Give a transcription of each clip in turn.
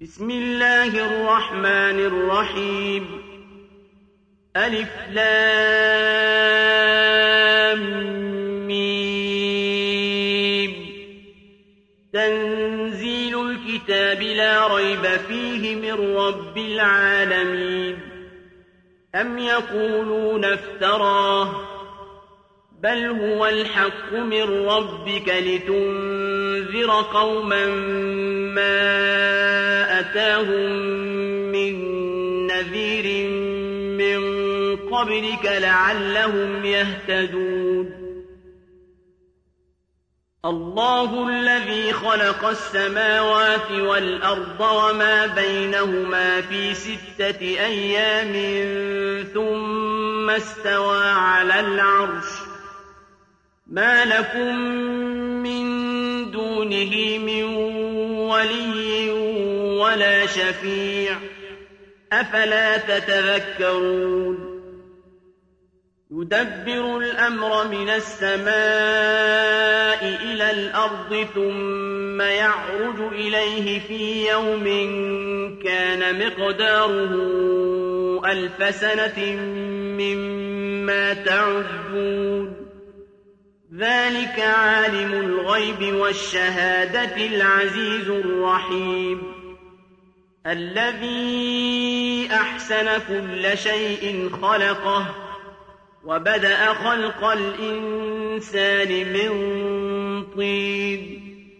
بسم الله الرحمن الرحيم ألف لام ميم تنزيل الكتاب لا ريب فيه من رب العالمين أم يقولون افتراه بل هو الحق من ربك لتنذر قوما ما أتاهم من نذير من قبلك لعلهم يهتدون الله الذي خلق السماوات والأرض وما بينهما في 6 أيام ثم استوى على العرش ما لكم من دونه من ولي ولا شفيع أفلا تتذكرون يدبر الأمر من السماء إلى الأرض ثم يعرج إليه في يوم كان مقداره 1000 سنة مما تعدون ذلك عالم الغيب والشهادة العزيز الرحيم الذي أحسن كل شيء خلقه وبدأ خلق الإنسان من طين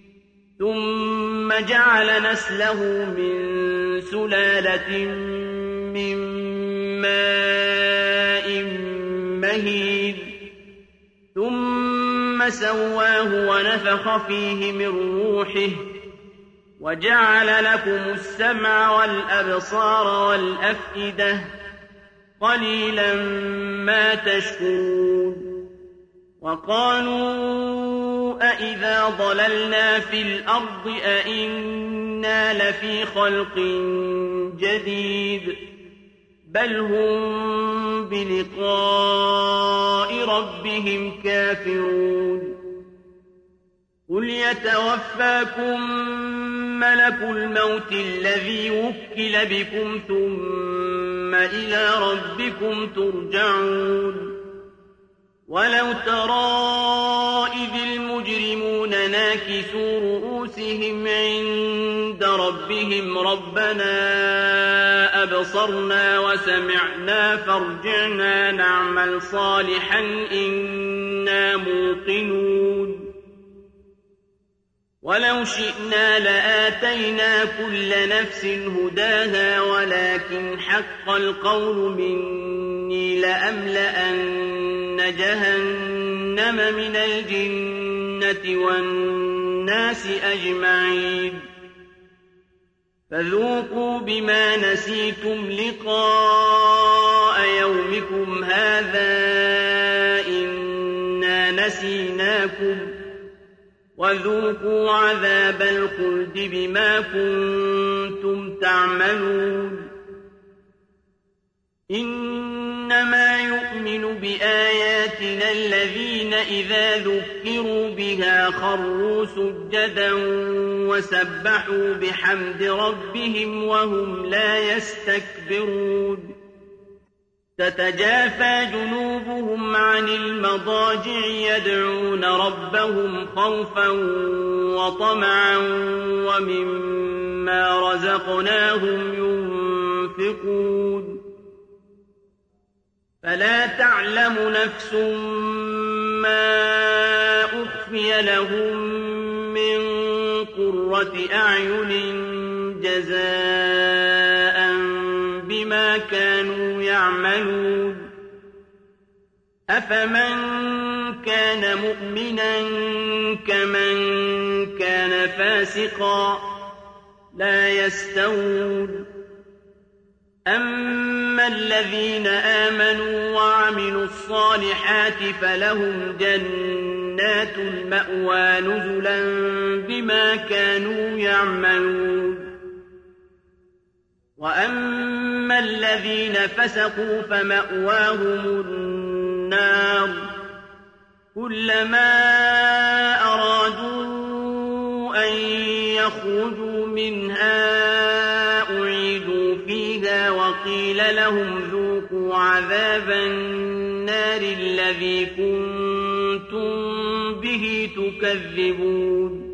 ثم جعل نسله من سلالة من ماء مهين ثم سواه ونفخ فيه من روحه وجعل لكم السمع والأبصار والأفئدة قليلا ما تشكرون وقالوا أإذا ضللنا في الأرض أإنا لفي خلق جديد بل هم بلقاء ربهم كافرون قل يتوفاكم ملك الموت الذي وكل بكم ثم إلى ربكم ترجعون ولو ترى إذ المجرمون ناكسوا رؤوسهم عند ربهم ربنا أبصرنا وسمعنا فارجعنا نعمل صالحا إنا موقنون ولو شئنا لآتينا كل نفس هداها ولكن حق القول مني لأملأن جهنم من الجنة والناس أجمعين فذوقوا بما نسيتم لقاء يومكم هذا إنا نسيناكم وذوقوا عذاب الخلد بما كنتم تعملون إنما يؤمن بآياتنا الذين إذا ذكروا بها خروا سجدا وسبحوا بحمد ربهم وهم لا يستكبرون تتجافى جنوبهم عن المضاجع يدعون ربهم خوفا وطمعا ومما رزقناهم ينفقون فلا تعلم نفس ما أخفي لهم من قرة أعين جزاء بما كانوا يعملون أفمن كان مؤمنا كمن كان فاسقا لا يستوون أما الذين آمنوا وعملوا الصالحات فلهم جنات المأوى نزلا بما كانوا يعملون وأما الذين فسقوا فمأواهم النار كلما أرادوا أن يخرجوا منها وقيل لهم ذوقوا عذاب النار الذي كنتم به تكذبون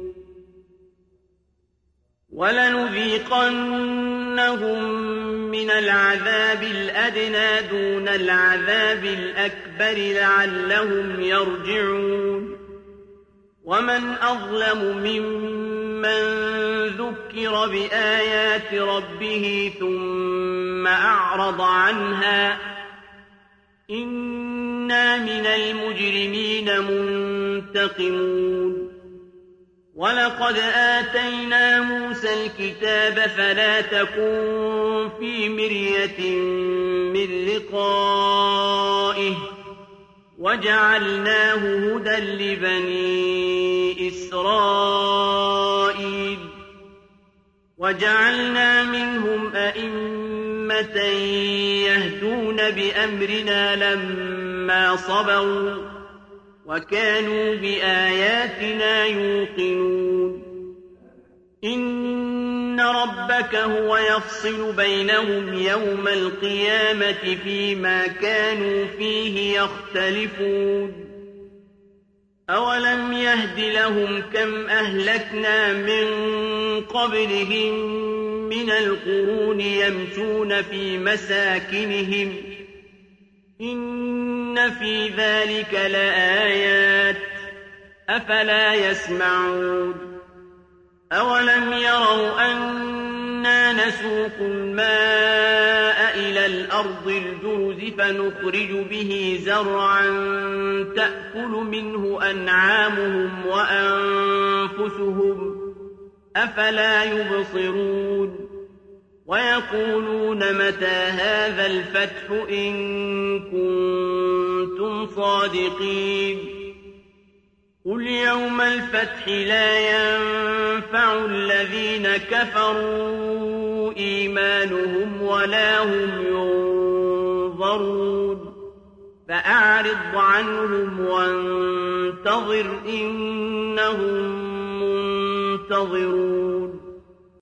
ولنذيقنهم من العذاب الأدنى دون العذاب الأكبر لعلهم يرجعون ومن أظلم ممن ذكر بآيات ربه ثم أعرض عنها إنا من المجرمين منتقمون ولقد آتينا موسى الكتاب فلا تكن في مرية من لقائه وجعلناه هدى لبني إسرائيل وجعلنا منهم أئمة يهدون بأمرنا لما صبروا وكانوا بآياتنا يوقنون إن ربك هو يفصل بينهم يوم القيامة فيما كانوا فيه يختلفون أولم يهد لهم كم أهلكنا من قبلهم من القرون يمشون في مساكنهم إن في ذلك لآيات أفلا يسمعون أولم يروا أنا نسوق الماء إلى الأرض الجرز فنخرج به زرعا تأكل منه أنعامهم وأنفسهم أفلا يبصرون ويقولون متى هذا الفتح إن كنتم صادقين قل يوم الفتح لا ينفع الذين كفروا إيمانهم ولا هم ينظرون فأعرض عنهم وانتظر إنهم منتظرون